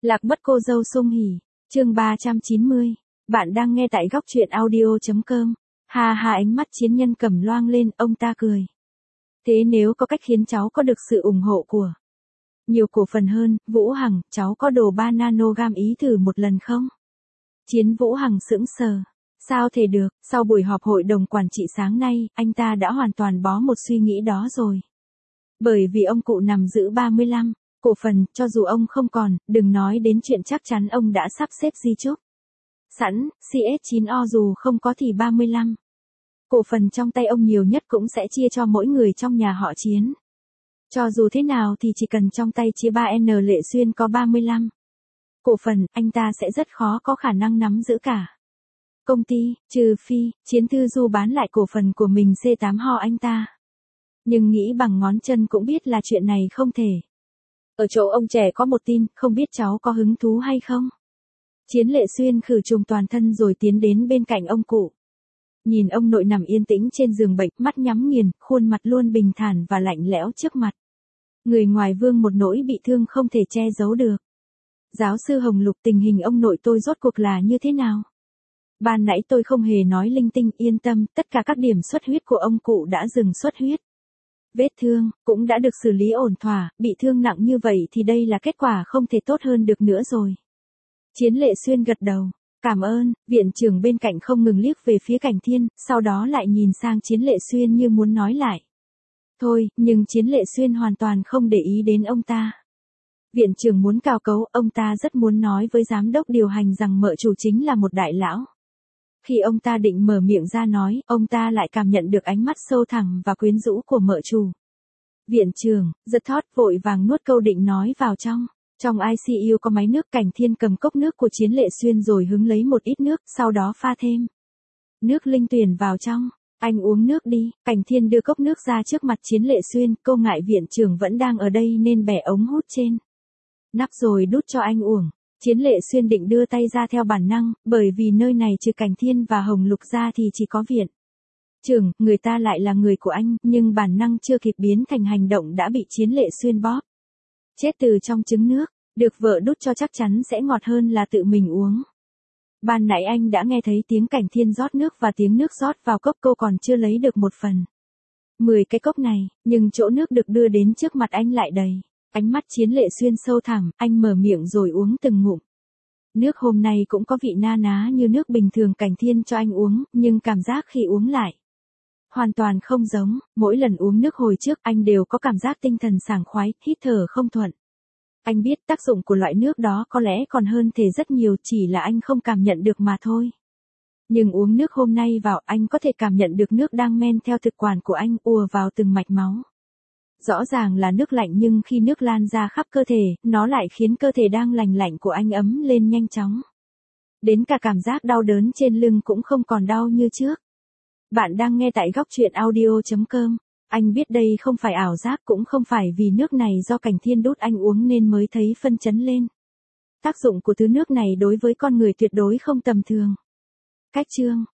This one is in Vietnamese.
Lạc mất cô dâu sung hỉ, chương 390. Bạn đang nghe tại góc truyện audio.com. Ha ha, ánh mắt chiến nhân cầm loang lên, ông ta cười. Thế nếu có cách khiến cháu có được sự ủng hộ của nhiều cổ phần hơn, Vũ Hằng, cháu có đồ 3 nanogam ý thử một lần không? Chiến Vũ Hằng sững sờ. Sao thể được, sau buổi họp hội đồng quản trị sáng nay, anh ta đã hoàn toàn bó một suy nghĩ đó rồi. Bởi vì ông cụ nằm giữ 35 cổ phần, cho dù ông không còn, đừng nói đến chuyện chắc chắn ông đã sắp xếp di chúc sẵn, CS9O dù không có thì 35 cổ phần trong tay ông nhiều nhất cũng sẽ chia cho mỗi người trong nhà họ Chiến. Cho dù thế nào thì chỉ cần trong tay chia 3N Lệ Xuyên có 35 cổ phần, anh ta sẽ rất khó có khả năng nắm giữ cả công ty, trừ phi, Chiến Thư Du bán lại cổ phần của mình C8 ho anh ta. Nhưng nghĩ bằng ngón chân cũng biết là chuyện này không thể. Ở chỗ ông trẻ có một tin, không biết cháu có hứng thú hay không? Chiến Lệ Xuyên khử trùng toàn thân rồi tiến đến bên cạnh ông cụ. Nhìn ông nội nằm yên tĩnh trên giường bệnh, mắt nhắm nghiền, khuôn mặt luôn bình thản và lạnh lẽo trước mặt. Người ngoài vương một nỗi bị thương không thể che giấu được. Giáo sư Hồng Lục, tình hình ông nội tôi rốt cuộc là như thế nào? Ban nãy tôi không hề nói linh tinh, yên tâm, tất cả các điểm xuất huyết của ông cụ đã dừng xuất huyết. Vết thương, cũng đã được xử lý ổn thỏa, bị thương nặng như vậy thì đây là kết quả không thể tốt hơn được nữa rồi. Chiến Lệ Xuyên gật đầu, cảm ơn, viện trưởng bên cạnh không ngừng liếc về phía Cảnh Thiên, sau đó lại nhìn sang Chiến Lệ Xuyên như muốn nói lại. Thôi, nhưng Chiến Lệ Xuyên hoàn toàn không để ý đến ông ta. Viện trưởng muốn cào cấu, ông ta rất muốn nói với giám đốc điều hành rằng mợ chủ chính là một đại lão. Khi ông ta định mở miệng ra nói, ông ta lại cảm nhận được ánh mắt sâu thẳm và quyến rũ của mợ chủ. Viện trưởng, giật thót vội vàng nuốt câu định nói vào trong. Trong ICU có máy nước, Cảnh Thiên cầm cốc nước của Chiến Lệ Xuyên rồi hứng lấy một ít nước, sau đó pha thêm nước linh tuyển vào trong. Anh uống nước đi, Cảnh Thiên đưa cốc nước ra trước mặt Chiến Lệ Xuyên, cô ngại viện trưởng vẫn đang ở đây nên bẻ ống hút trên nắp rồi đút cho anh uống. Chiến Lệ Xuyên định đưa tay ra theo bản năng, bởi vì nơi này trừ Cảnh Thiên và Hồng Lục ra thì chỉ có viện trưởng, người ta lại là người của anh, nhưng bản năng chưa kịp biến thành hành động đã bị Chiến Lệ Xuyên bóp chết từ trong trứng nước, được vợ đút cho chắc chắn sẽ ngọt hơn là tự mình uống. Ban nãy anh đã nghe thấy tiếng Cảnh Thiên rót nước và tiếng nước rót vào cốc, cô còn chưa lấy được 1/10 cái cốc này, nhưng chỗ nước được đưa đến trước mặt anh lại đầy. Ánh mắt Chiến Lệ Xuyên sâu thẳm, anh mở miệng rồi uống từng ngụm. Nước hôm nay cũng có vị na ná như nước bình thường Cảnh Thiên cho anh uống, nhưng cảm giác khi uống lại hoàn toàn không giống, mỗi lần uống nước hồi trước anh đều có cảm giác tinh thần sảng khoái, hít thở không thuận. Anh biết tác dụng của loại nước đó có lẽ còn hơn thể rất nhiều, chỉ là anh không cảm nhận được mà thôi. Nhưng uống nước hôm nay vào, anh có thể cảm nhận được nước đang men theo thực quản của anh ùa vào từng mạch máu. Rõ ràng là nước lạnh nhưng khi nước lan ra khắp cơ thể, nó lại khiến cơ thể đang lành lạnh của anh ấm lên nhanh chóng. Đến cả cảm giác đau đớn trên lưng cũng không còn đau như trước. Bạn đang nghe tại góc truyện audio.com. Anh biết đây không phải ảo giác, cũng không phải vì nước này do Cảnh Thiên đút anh uống nên mới thấy phân chấn lên. Tác dụng của thứ nước này đối với con người tuyệt đối không tầm thường. Cách chương